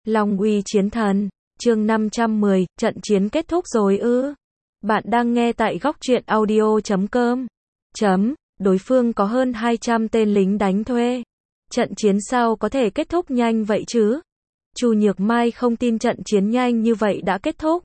Long uy chiến thần, chương 510, trận chiến kết thúc rồi ư? Bạn đang nghe tại góc truyện audio.com. Đối phương có hơn 200 tên lính đánh thuê. Trận chiến sao có thể kết thúc nhanh vậy chứ? Chu Nhược Mai không tin trận chiến nhanh như vậy đã kết thúc.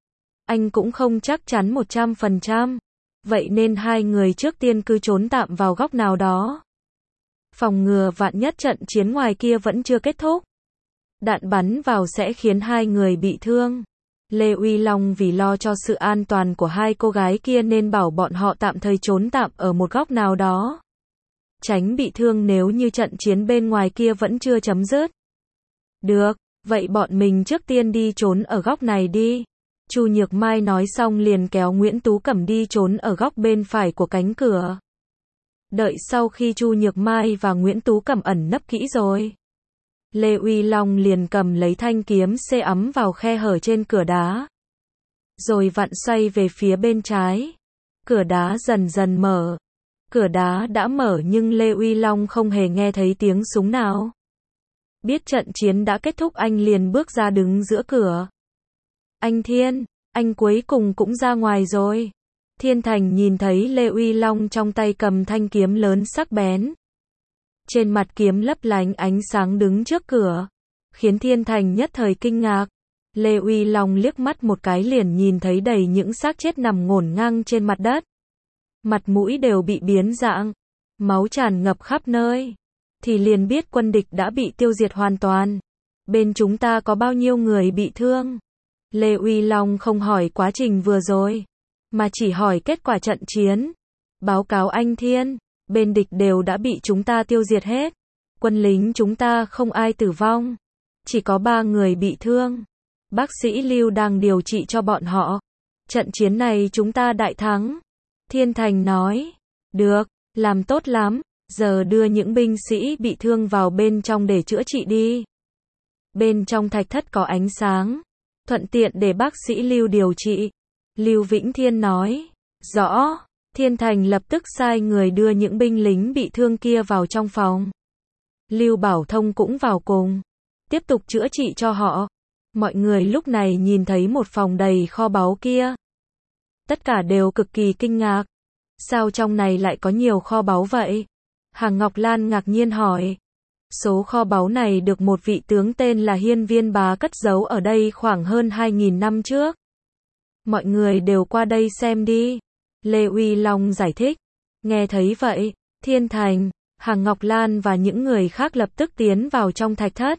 Anh cũng không chắc chắn 100%. Vậy nên hai người trước tiên cứ trốn tạm vào góc nào đó. Phòng ngừa vạn nhất trận chiến ngoài kia vẫn chưa kết thúc. Đạn bắn vào sẽ khiến hai người bị thương. Lê Uy Long vì lo cho sự an toàn của hai cô gái kia nên bảo bọn họ tạm thời trốn tạm ở một góc nào đó. Tránh bị thương nếu như trận chiến bên ngoài kia vẫn chưa chấm dứt. Được, vậy bọn mình trước tiên đi trốn ở góc này đi. Chu Nhược Mai nói xong liền kéo Nguyễn Tú Cẩm đi trốn ở góc bên phải của cánh cửa. Đợi sau khi Chu Nhược Mai và Nguyễn Tú Cẩm ẩn nấp kỹ rồi, Lê Uy Long liền cầm lấy thanh kiếm xê ấm vào khe hở trên cửa đá. Rồi vặn xoay về phía bên trái. Cửa đá dần dần mở. Cửa đá đã mở nhưng Lê Uy Long không hề nghe thấy tiếng súng nào. Biết trận chiến đã kết thúc anh liền bước ra đứng giữa cửa. Anh Thiên, anh cuối cùng cũng ra ngoài rồi. Thiên Thành nhìn thấy Lê Uy Long trong tay cầm thanh kiếm lớn sắc bén. Trên mặt kiếm lấp lánh ánh sáng đứng trước cửa, khiến Thiên Thành nhất thời kinh ngạc. Lê Uy Long liếc mắt một cái liền nhìn thấy đầy những xác chết nằm ngổn ngang trên mặt đất. Mặt mũi đều bị biến dạng, máu tràn ngập khắp nơi. Thì liền biết quân địch đã bị tiêu diệt hoàn toàn. Bên chúng ta có bao nhiêu người bị thương? Lê Uy Long không hỏi quá trình vừa rồi, mà chỉ hỏi kết quả trận chiến. Báo cáo anh Thiên, bên địch đều đã bị chúng ta tiêu diệt hết. Quân lính chúng ta không ai tử vong. Chỉ có 3 người bị thương. Bác sĩ Lưu đang điều trị cho bọn họ. Trận chiến này chúng ta đại thắng. Thiên Thành nói. Được, làm tốt lắm. Giờ đưa những binh sĩ bị thương vào bên trong để chữa trị đi. Bên trong thạch thất có ánh sáng. Thuận tiện để bác sĩ Lưu điều trị. Lưu Vĩnh Thiên nói. Rõ. Thiên Thành lập tức sai người đưa những binh lính bị thương kia vào trong phòng. Lưu Bảo Thông cũng vào cùng. Tiếp tục chữa trị cho họ. Mọi người lúc này nhìn thấy một phòng đầy kho báu kia. Tất cả đều cực kỳ kinh ngạc. Sao trong này lại có nhiều kho báu vậy? Hàng Ngọc Lan ngạc nhiên hỏi. Số kho báu này được một vị tướng tên là Hiên Viên Bá cất giấu ở đây khoảng hơn 2.000 năm trước. Mọi người đều qua đây xem đi. Lê Uy Long giải thích. Nghe thấy vậy, Thiên Thành, Hàng Ngọc Lan và những người khác lập tức tiến vào trong thạch thất.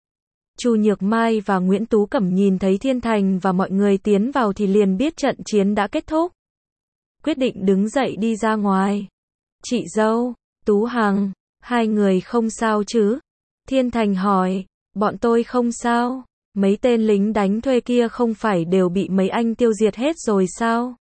Chu Nhược Mai và Nguyễn Tú Cẩm nhìn thấy Thiên Thành và mọi người tiến vào thì liền biết trận chiến đã kết thúc. Quyết định đứng dậy đi ra ngoài. Chị dâu, Tú Hằng, hai người không sao chứ? Thiên Thành hỏi. Bọn tôi không sao. Mấy tên lính đánh thuê kia không phải đều bị mấy anh tiêu diệt hết rồi sao?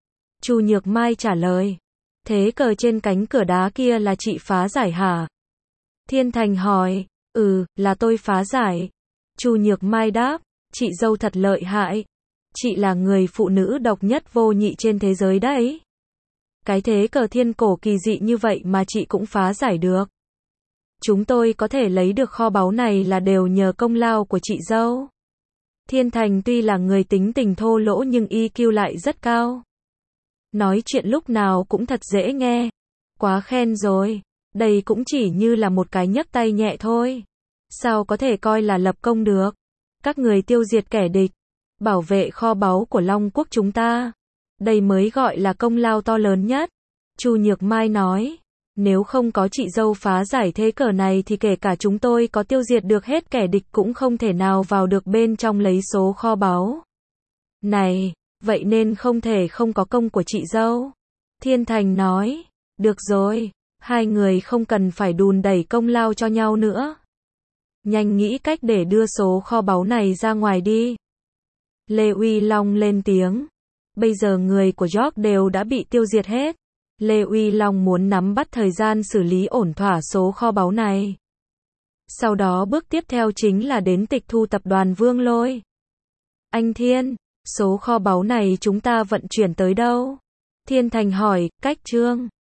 Chu Nhược Mai trả lời. Thế cờ trên cánh cửa đá kia là chị phá giải hả? Thiên Thành hỏi. Là tôi phá giải. Chu Nhược Mai đáp. Chị dâu thật lợi hại. Chị là người phụ nữ độc nhất vô nhị trên thế giới đấy. Cái thế cờ thiên cổ kỳ dị như vậy mà chị cũng phá giải được. Chúng tôi có thể lấy được kho báu này là đều nhờ công lao của chị dâu. Thiên Thành tuy là người tính tình thô lỗ nhưng EQ lại rất cao. Nói chuyện lúc nào cũng thật dễ nghe. Quá khen rồi. Đây cũng chỉ như là một cái nhấc tay nhẹ thôi. Sao có thể coi là lập công được? Các người tiêu diệt kẻ địch, bảo vệ kho báu của Long Quốc chúng ta. Đây mới gọi là công lao to lớn nhất. Chu Nhược Mai nói. Nếu không có chị dâu phá giải thế cờ này thì kể cả chúng tôi có tiêu diệt được hết kẻ địch cũng không thể nào vào được bên trong lấy số kho báu này. Vậy nên không thể không có công của chị dâu. Thiên Thành nói. Được rồi, hai người không cần phải đùn đẩy công lao cho nhau nữa. Nhanh nghĩ cách để đưa số kho báu này ra ngoài đi. Lê Uy Long lên tiếng. Bây giờ người của York đều đã bị tiêu diệt hết. Lê Uy Long muốn nắm bắt thời gian xử lý ổn thỏa số kho báu này. Sau đó bước tiếp theo chính là đến tịch thu tập đoàn Vương Lôi. Anh Thiên, số kho báu này chúng ta vận chuyển tới đâu? Thiên Thành hỏi. Cách Trương.